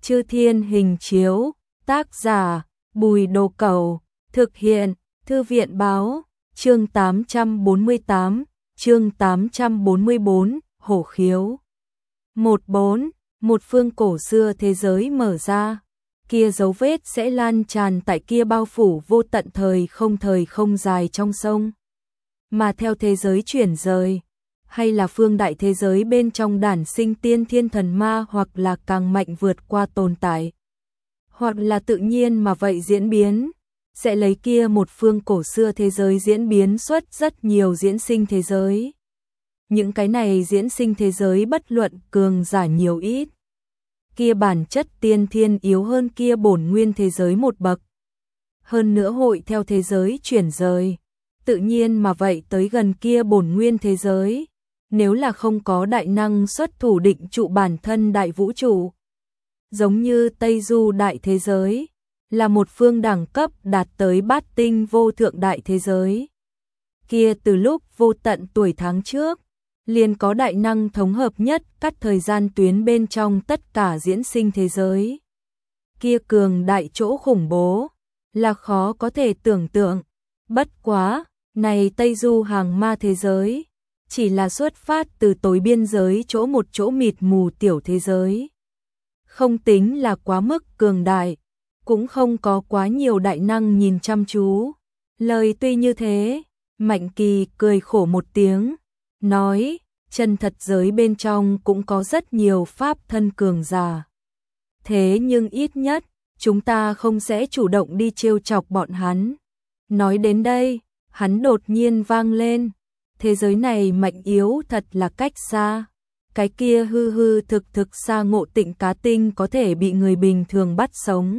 Chư Thiên Hình Chiếu, tác giả Bùi Đồ Cẩu, thực hiện Thư viện Báo, chương 848, chương 844, Hổ Khiếu. 14. Một phương cổ xưa thế giới mở ra, kia dấu vết sẽ lan tràn tại kia bao phủ vô tận thời không dài trong sông. Mà theo thế giới chuyển rời, hay là phương đại thế giới bên trong đản sinh tiên thiên thần ma, hoặc là càng mạnh vượt qua tồn tại, hoặc là tự nhiên mà vậy diễn biến, sẽ lấy kia một phương cổ xưa thế giới diễn biến xuất rất nhiều diễn sinh thế giới. Những cái này diễn sinh thế giới bất luận cường giả nhiều ít, kia bản chất tiên thiên yếu hơn kia bổn nguyên thế giới một bậc. Hơn nữa hội theo thế giới chuyển rời, tự nhiên mà vậy tới gần kia bổn nguyên thế giới. Nếu là không có đại năng xuất thủ định trụ bản thân đại vũ trụ, giống như Tây Du đại thế giới, là một phương đẳng cấp đạt tới bát tinh vô thượng đại thế giới. Kia từ lúc vô tận tuổi tháng trước, liền có đại năng thống hợp nhất cắt thời gian tuyến bên trong tất cả diễn sinh thế giới. Kia cường đại chỗ khủng bố, là khó có thể tưởng tượng. Bất quá, này Tây Du hàng ma thế giới, chỉ là xuất phát từ tối biên giới chỗ một chỗ mịt mù tiểu thế giới. Không tính là quá mức cường đại, cũng không có quá nhiều đại năng nhìn chăm chú. Lời tuy như thế, Mạnh Kỳ cười khổ một tiếng, nói, chân thật giới bên trong cũng có rất nhiều pháp thân cường giả. Thế nhưng ít nhất, chúng ta không sẽ chủ động đi trêu chọc bọn hắn. Nói đến đây, hắn đột nhiên vang lên. Thế giới này mạnh yếu thật là cách xa. Cái kia hư hư thực xa ngộ tịnh cá tinh có thể bị người bình thường bắt sống.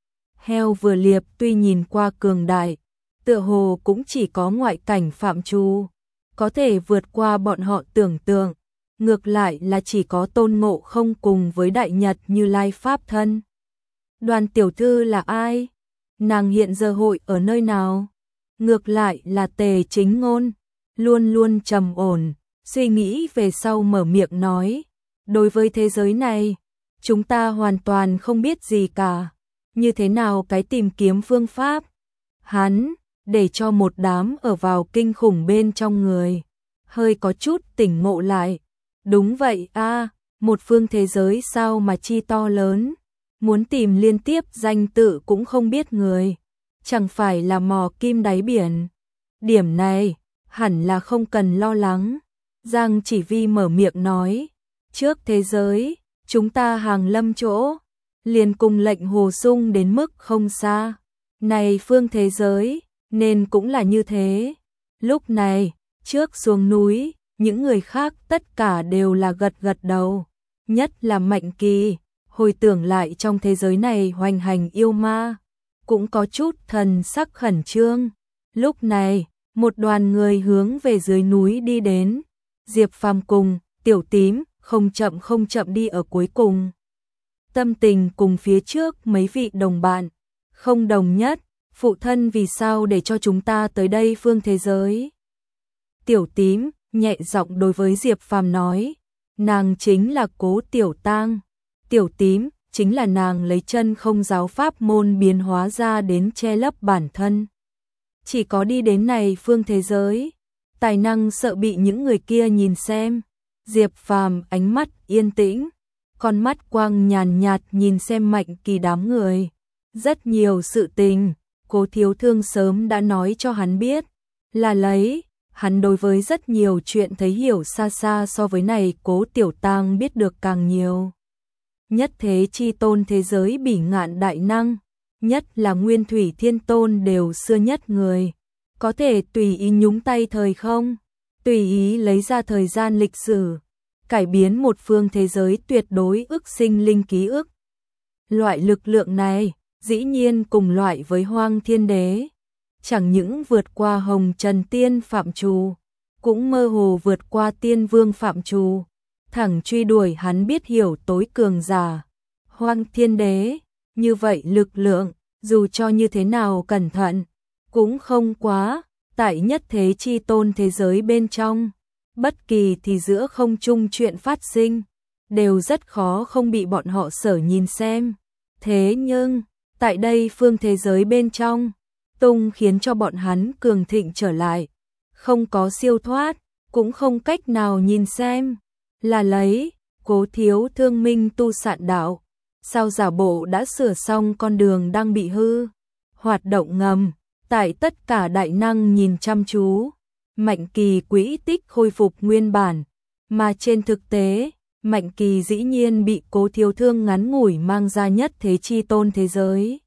Heo vừa liệp tuy nhìn qua cường đại, tựa hồ cũng chỉ có ngoại cảnh phạm trù, có thể vượt qua bọn họ tưởng tượng. Ngược lại là chỉ có Tôn Ngộ Không cùng với Đại Nhật Như Lai pháp thân. Đoàn tiểu thư là ai? Nàng hiện giờ hội ở nơi nào? Ngược lại là Tề Chính Ngôn, luôn luôn trầm ổn, suy nghĩ về sau mở miệng nói, đối với thế giới này, chúng ta hoàn toàn không biết gì cả, như thế nào cái tìm kiếm phương pháp. Hắn, để cho một đám ở vào kinh khủng bên trong người, hơi có chút tỉnh ngộ lại. Đúng vậy a, một phương thế giới sao mà chi to lớn, muốn tìm liên tiếp danh tự cũng không biết người, chẳng phải là mò kim đáy biển. Điểm này hẳn là không cần lo lắng. Giang Chỉ Vi mở miệng nói, trước thế giới, chúng ta hàng lâm chỗ, liền cùng lệnh hồ sung đến mức không xa. Này phương thế giới, nên cũng là như thế. Lúc này, trước xuống núi, những người khác tất cả đều là gật gật đầu. Nhất là Mạnh Kỳ, hồi tưởng lại trong thế giới này hoành hành yêu ma, cũng có chút thần sắc khẩn trương. Lúc này, một đoàn người hướng về dưới núi đi đến. Diệp Phàm cùng Tiểu Tím không chậm đi ở cuối cùng. Tâm tình cùng phía trước mấy vị đồng bạn không đồng nhất. Phụ thân vì sao để cho chúng ta tới đây phương thế giới? Tiểu Tím nhẹ giọng đối với Diệp Phàm nói, nàng chính là Cố Tiểu Tang. Tiểu Tím chính là nàng lấy chân không giáo pháp môn biến hóa ra đến che lấp bản thân. Chỉ có đi đến này phương thế giới, tài năng sợ bị những người kia nhìn xem. Diệp Phàm ánh mắt yên tĩnh, con mắt quang nhàn nhạt nhìn xem Mạnh Kỳ đám người. Rất nhiều sự tình, Cố Thiếu Thương sớm đã nói cho hắn biết, là lấy, hắn đối với rất nhiều chuyện thấy hiểu xa xa so với này Cố Tiểu Tang biết được càng nhiều. Nhất thế chi tôn thế giới bỉ ngạn đại năng, nhất là Nguyên Thủy Thiên Tôn đều xưa nhất người, có thể tùy ý nhúng tay thời không, tùy ý lấy ra thời gian lịch sử, cải biến một phương thế giới tuyệt đối ức sinh linh ký ức. Loại lực lượng này, dĩ nhiên cùng loại với Hoang Thiên Đế, chẳng những vượt qua Hồng Trần Tiên phạm trù, cũng mơ hồ vượt qua Tiên Vương phạm trù, thẳng truy đuổi hắn biết hiểu tối cường giả. Hoang Thiên Đế, như vậy lực lượng, dù cho như thế nào cẩn thận, cũng không quá, tại nhất thế chi tôn thế giới bên trong, bất kỳ thì giữa không trung chuyện phát sinh, đều rất khó không bị bọn họ sở nhìn xem. Thế nhưng, tại đây phương thế giới bên trong, tung khiến cho bọn hắn cường thịnh trở lại, không có siêu thoát, cũng không cách nào nhìn xem, là lấy Cố Thiếu Thương minh tu sạn đạo, sao giả bộ đã sửa xong con đường đang bị hư, hoạt động ngầm, tại tất cả đại năng nhìn chăm chú, Mạnh Kỳ quỹ tích khôi phục nguyên bản, mà trên thực tế, Mạnh Kỳ dĩ nhiên bị Cố Thiếu Thương ngắn ngủi mang ra nhất thế chi tôn thế giới.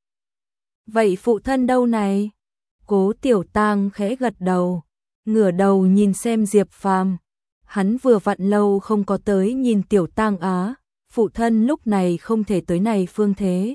Vậy phụ thân đâu này? Cố Tiểu Tang khẽ gật đầu, ngửa đầu nhìn xem Diệp Phàm. Hắn vừa vặn lâu không có tới nhìn Tiểu Tang á, phụ thân lúc này không thể tới này phương thế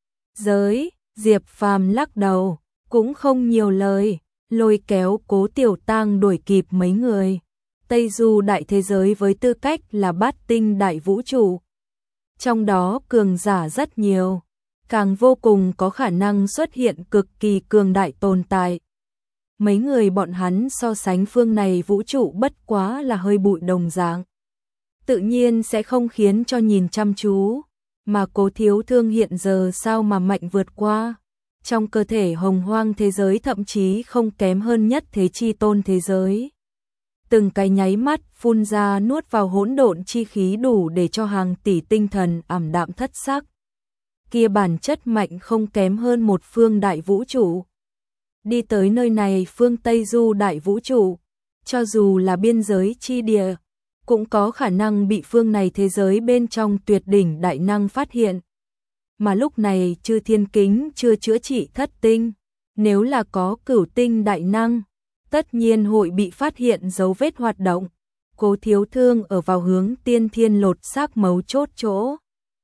giới. Diệp Phàm lắc đầu, cũng không nhiều lời, lôi kéo Cố Tiểu Tang đuổi kịp mấy người. Tây Du đại thế giới với tư cách là bát tinh đại vũ trụ, trong đó cường giả rất nhiều, càng vô cùng có khả năng xuất hiện cực kỳ cường đại tồn tại. Mấy người bọn hắn so sánh phương này vũ trụ bất quá là hơi bụi đồng dạng, tự nhiên sẽ không khiến cho nhìn chăm chú, mà Cố Thiếu Thương hiện giờ sao mà mạnh vượt qua. Trong cơ thể hồng hoang thế giới thậm chí không kém hơn nhất thế chi tôn thế giới. Từng cái nháy mắt phun ra nuốt vào hỗn độn chi khí đủ để cho hàng tỷ tinh thần ảm đạm thất sắc. Kia bản chất mạnh không kém hơn một phương đại vũ trụ. Đi tới nơi này phương Tây Du đại vũ trụ, cho dù là biên giới chi địa, cũng có khả năng bị phương này thế giới bên trong tuyệt đỉnh đại năng phát hiện. Mà lúc này Chư Thiên Kính chưa chữa trị thất tinh, nếu là có cửu tinh đại năng, tất nhiên hội bị phát hiện dấu vết hoạt động. Cố Thiếu Thương ở vào hướng tiên thiên lột xác mấu chốt chỗ.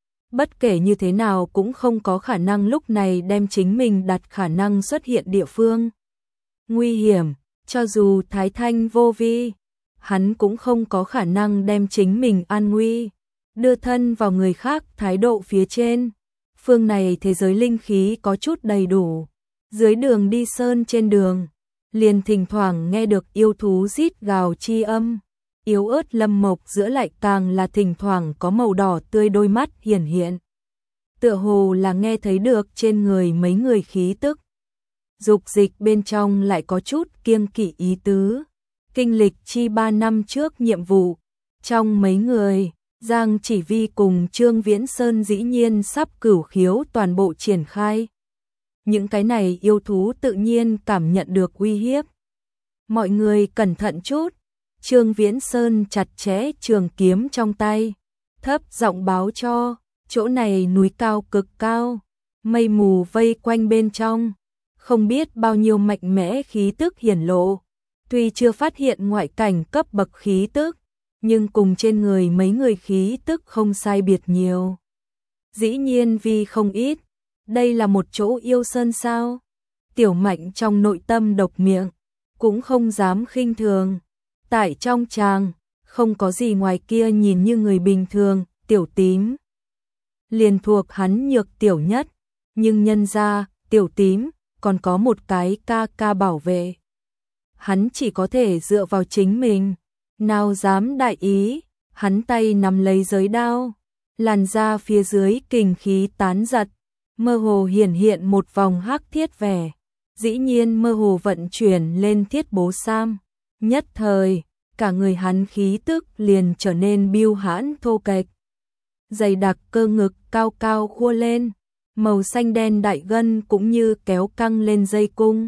Bất kể như thế nào cũng không có khả năng lúc này đem chính mình đặt khả năng xuất hiện địa phương nguy hiểm, cho dù Thái Thanh vô vi, hắn cũng không có khả năng đem chính mình an nguy, đưa thân vào người khác thái độ phía trên. Phương này thế giới linh khí có chút đầy đủ, dưới đường đi sơn trên đường, liền thỉnh thoảng nghe được yêu thú rít gào chi âm, yếu ớt lâm mộc giữa lại càng là thỉnh thoảng có màu đỏ tươi đôi mắt hiển hiện. Tựa hồ là nghe thấy được trên người mấy người khí tức. Dục dịch bên trong lại có chút kiêng kỵ ý tứ. Kinh lịch chi 3 năm trước nhiệm vụ, trong mấy người, Giang Chỉ Vi cùng Trương Viễn Sơn dĩ nhiên sắp cửu khiếu toàn bộ triển khai. Những cái này yêu thú tự nhiên cảm nhận được uy hiếp. Mọi người cẩn thận chút. Trương Viễn Sơn chặt chẽ trường kiếm trong tay, thấp giọng báo cho, chỗ này núi cao cực cao, mây mù vây quanh bên trong, không biết bao nhiêu mạnh mẽ khí tức hiển lộ. Tuy chưa phát hiện ngoại cảnh cấp bậc khí tức, nhưng cùng trên người mấy người khí tức không sai biệt nhiều. Dĩ nhiên vì không ít, đây là một chỗ yêu sơn sao? Tiểu Mạnh trong nội tâm độc miệng, cũng không dám khinh thường. Tại trong chàng, không có gì ngoài kia nhìn như người bình thường, Tiểu Tím liền thuộc hắn nhược tiểu nhất, nhưng nhân ra, Tiểu Tím còn có một cái ca ca bảo vệ. Hắn chỉ có thể dựa vào chính mình, nào dám đại ý, hắn tay nắm lấy giới đao, làn da phía dưới kình khí tán giật, mơ hồ hiển hiện một vòng hắc thiết vẻ, dĩ nhiên mơ hồ vận chuyển lên thiết bố sam, nhất thời, cả người hắn khí tức liền trở nên biêu hãn thô kệch. Dày đặc cơ ngực cao cao khua lên, màu xanh đen đại gân cũng như kéo căng lên dây cung.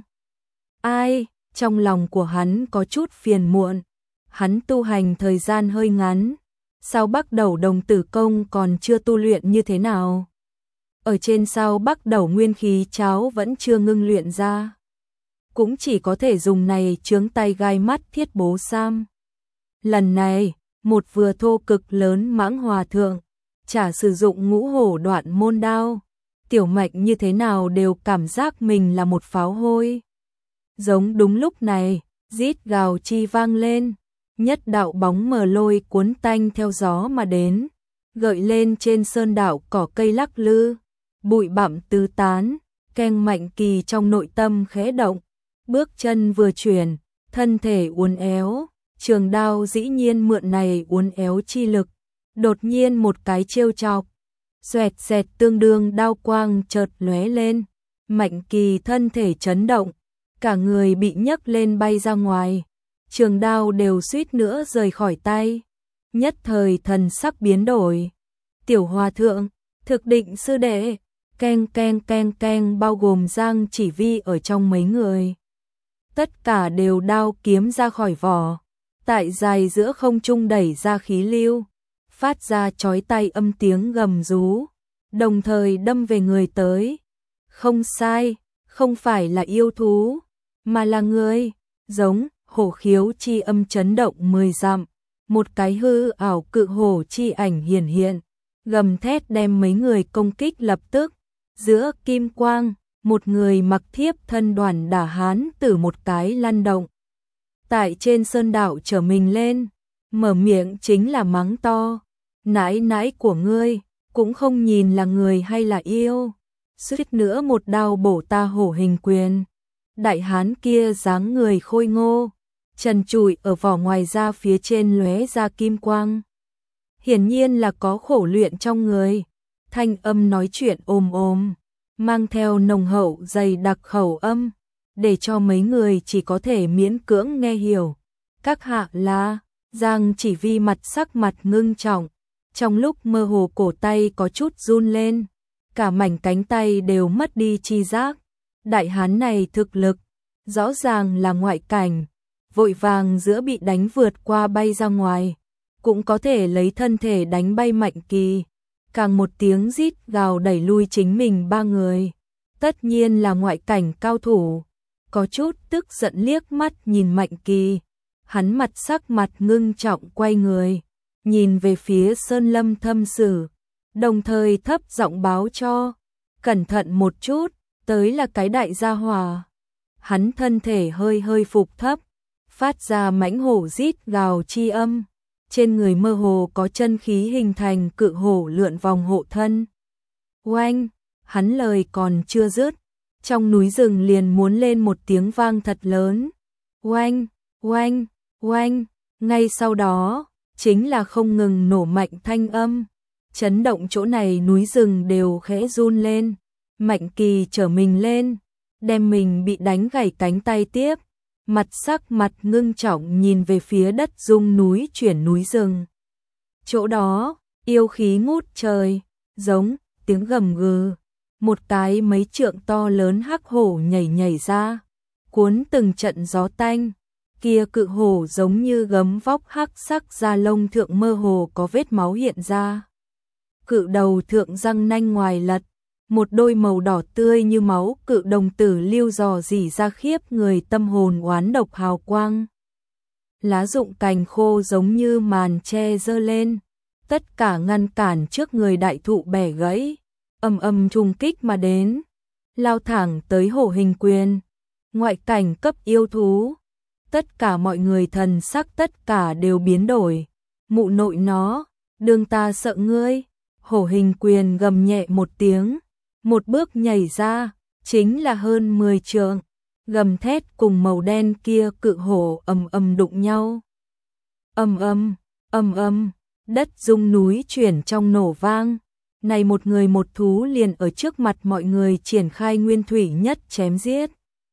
Ai, trong lòng của hắn có chút phiền muộn, hắn tu hành thời gian hơi ngắn, sao Bắc Đầu Đồng Tử Công còn chưa tu luyện như thế nào? Ở trên sao Bắc Đầu nguyên khí cháo vẫn chưa ngưng luyện ra, cũng chỉ có thể dùng này chướng tay gai mắt thiết bố sam. Lần này, một vừa thô cực lớn mãng hòa thượng, chả sử dụng ngũ hổ đoạn môn đao, Tiểu Mạnh như thế nào đều cảm giác mình là một pháo hôi. Giống đúng lúc này, rít gào chi vang lên, nhất đạo bóng mờ lôi cuốn tanh theo gió mà đến, gợi lên trên sơn đảo cỏ cây lắc lư, bụi bặm tứ tán, Keng Mạnh Kỳ trong nội tâm khẽ động, bước chân vừa chuyển, thân thể uốn éo, trường đao dĩ nhiên mượn này uốn éo chi lực, Đột nhiên một cái trêu chọc, xoẹt xẹt tương đương đao quang chợt lóe lên, Mạnh Kỳ thân thể chấn động, cả người bị nhấc lên bay ra ngoài, trường đao đều suýt nữa rời khỏi tay, nhất thời thần sắc biến đổi. Tiểu Hòa thượng, thực định sư đệ, keng keng keng keng, bao gồm Giang Chỉ Vi ở trong mấy người. Tất cả đều đao kiếm ra khỏi vỏ, tại dài giữa không trung đẩy ra khí lưu, phát ra chói tai âm tiếng gầm rú, đồng thời đâm về người tới. Không sai, không phải là yêu thú, mà là người, giống hổ khiếu chi âm chấn động 10 dặm, một cái hư ảo cự hổ chi ảnh hiển hiện, gầm thét đem mấy người công kích lập tức. Giữa kim quang, một người mặc thiếp thân đoàn đả hán tử một cái lăn động. Tại trên sơn đạo trở mình lên, mở miệng chính là mắng to. Nãi nãi của ngươi, cũng không nhìn là người hay là yêu. Suýt nữa một đao bổ ta hổ hình quyền. Đại hán kia dáng người khôi ngô, trần trụi ở vỏ ngoài da phía trên lóe ra kim quang. Hiển nhiên là có khổ luyện trong người. Thanh âm nói chuyện ồm ồm, mang theo nồng hậu dày đặc khẩu âm, để cho mấy người chỉ có thể miễn cưỡng nghe hiểu. Các hạ là, Giang Chỉ Vi mặt sắc mặt ngưng trọng, trong lúc mơ hồ cổ tay có chút run lên, cả mảnh cánh tay đều mất đi chi giác. Đại hán này thực lực, rõ ràng là ngoại cảnh, vội vàng giữa bị đánh vượt qua bay ra ngoài, cũng có thể lấy thân thể đánh bay Mạnh Kỳ. Càng một tiếng rít gào đẩy lui chính mình ba người, tất nhiên là ngoại cảnh cao thủ, có chút tức giận liếc mắt nhìn Mạnh Kỳ, hắn mặt sắc mặt ngưng trọng quay người, nhìn về phía Sơn Lâm Thâm Sử, đồng thời thấp giọng báo cho, cẩn thận một chút, tới là cái đại gia hỏa. Hắn thân thể hơi hơi phục thấp, phát ra mãnh hổ rít gào chi âm. Trên người mơ hồ có chân khí hình thành cự hổ lượn vòng hộ thân. Oanh, hắn lời còn chưa dứt, trong núi rừng liền muốn lên một tiếng vang thật lớn. Oanh, oanh, oanh, ngay sau đó, chính là không ngừng nổ mạnh thanh âm. Chấn động chỗ này núi rừng đều khẽ run lên. Mạnh Kỳ trở mình lên, đem mình bị đánh gãy cánh tay tiếp. Mặt sắc mặt ngưng trọng nhìn về phía đất rung núi chuyển núi rừng. Chỗ đó, yêu khí ngút trời, giống tiếng gầm gừ, một cái mấy trượng to lớn hắc hổ nhảy nhảy ra, cuốn từng trận gió tanh. Kia cự hổ giống như gấm vóc hắc sắc da lông thượng mơ hồ có vết máu hiện ra. Cự đầu thượng răng nanh ngoài lật, một đôi màu đỏ tươi như máu cự đồng tử lưu dò dỉ ra khiếp người tâm hồn oán độc hào quang. Lá rụng cành khô giống như màn che giơ lên, tất cả ngăn cản trước người đại thụ bẻ gãy, ầm ầm trùng kích mà đến, lao thẳng tới hổ hình quyền, ngoại cảnh cấp yêu thú. Tất cả mọi người thần sắc tất cả đều biến đổi, mụ nội nó, đừng ta sợ ngươi. Hổ hình quyền gầm nhẹ một tiếng, một bước nhảy ra, chính là hơn 10 trượng, gầm thét cùng màu đen kia cự hổ ầm ầm đụng nhau. Ầm ầm, đất rung núi chuyển trong nổ vang. Này một người một thú liền ở trước mặt mọi người triển khai nguyên thủy nhất chém giết.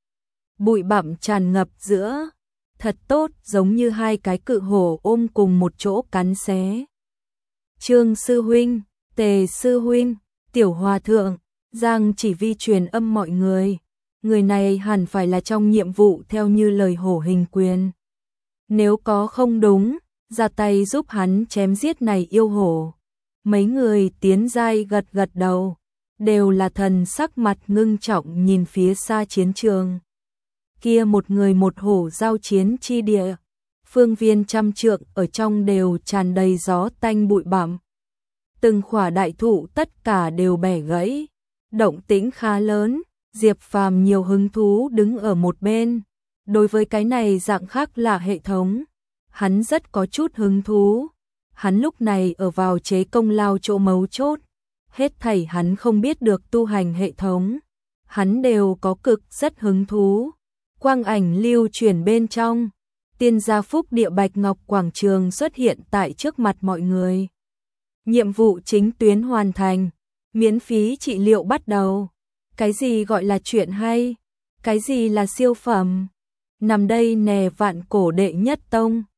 Bụi bặm tràn ngập giữa, thật tốt giống như hai cái cự hổ ôm cùng một chỗ cắn xé. Trương sư huynh, Tề sư huynh, Tiểu Hòa thượng, Giang Chỉ Vi truyền âm mọi người. Người này hẳn phải là trong nhiệm vụ theo như lời hổ hình quyền. Nếu có không đúng, ra tay giúp hắn chém giết này yêu hổ. Mấy người tiến giai gật gật đầu, đều là thần sắc mặt ngưng trọng nhìn phía xa chiến trường. Kia một người một hổ giao chiến chi địa, phương viên trăm trượng ở trong đều tràn đầy gió tanh bụi bặm. Từng khỏa đại thụ tất cả đều bẻ gãy, động tĩnh khá lớn. Diệp Phàm nhiều hứng thú đứng ở một bên. Đối với cái này dạng khác là hệ thống, hắn rất có chút hứng thú. Hắn lúc này ở vào chế công lao chỗ mấu chốt, hết thảy hắn không biết được tu hành hệ thống, hắn đều có cực rất hứng thú. Quang ảnh lưu chuyển bên trong, tiên gia phúc địa Bạch Ngọc quảng trường xuất hiện tại trước mặt mọi người. Nhiệm vụ chính tuyến hoàn thành. Miễn phí trị liệu bắt đầu. Cái gì gọi là chuyện hay? Cái gì là siêu phẩm? Nằm đây nè Vạn Cổ đệ nhất tông.